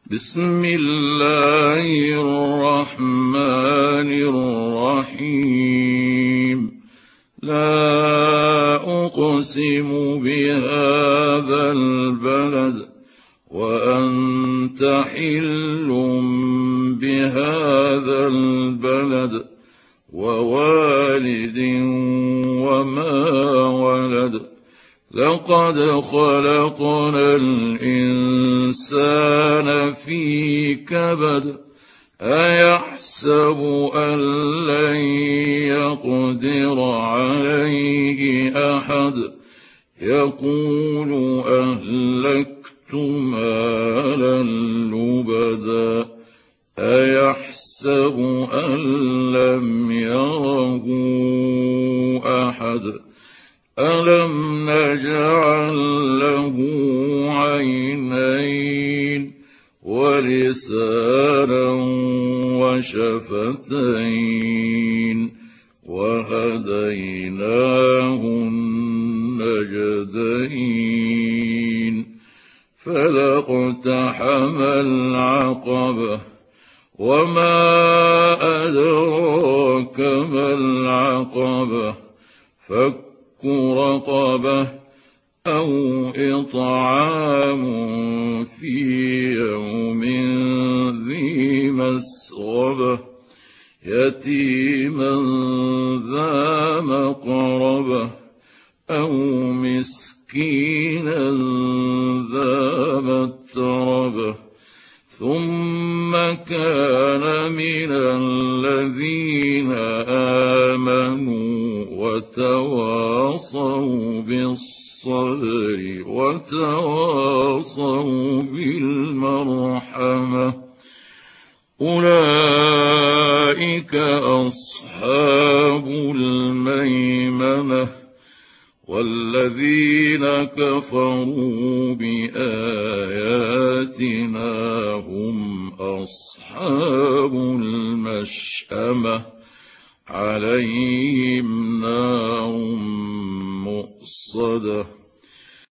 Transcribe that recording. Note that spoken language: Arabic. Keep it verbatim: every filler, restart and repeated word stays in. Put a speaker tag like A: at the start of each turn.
A: بسم الله الرحمن الرحيم لا أقسم بهذا البلد وأنت حل بهذا البلد ووالد وما ولد لقد خلقنا الإنسان في كبد أيحسب أن لن يقدر عليه أحد يقول أهلكت مالا لبدا أيحسب أن لم يره أحد ألم نجعل له عينين ولسانا وشفتين وهديناه النجدين فلاقتحم العقبة وما أدراك ما العقبة فك رقبة أو إطعام في يوم ذي مسغبة يتيما ذا مقربة أو مسكينا ذا متربة ثم كان من الذين آمنوا وتواصوا بالصبر وتواصوا بالمرحمة أولئك أصحاب الميمنة والذين كفروا بآياتنا هم أصحاب المشأمة عليهم نار مؤصدة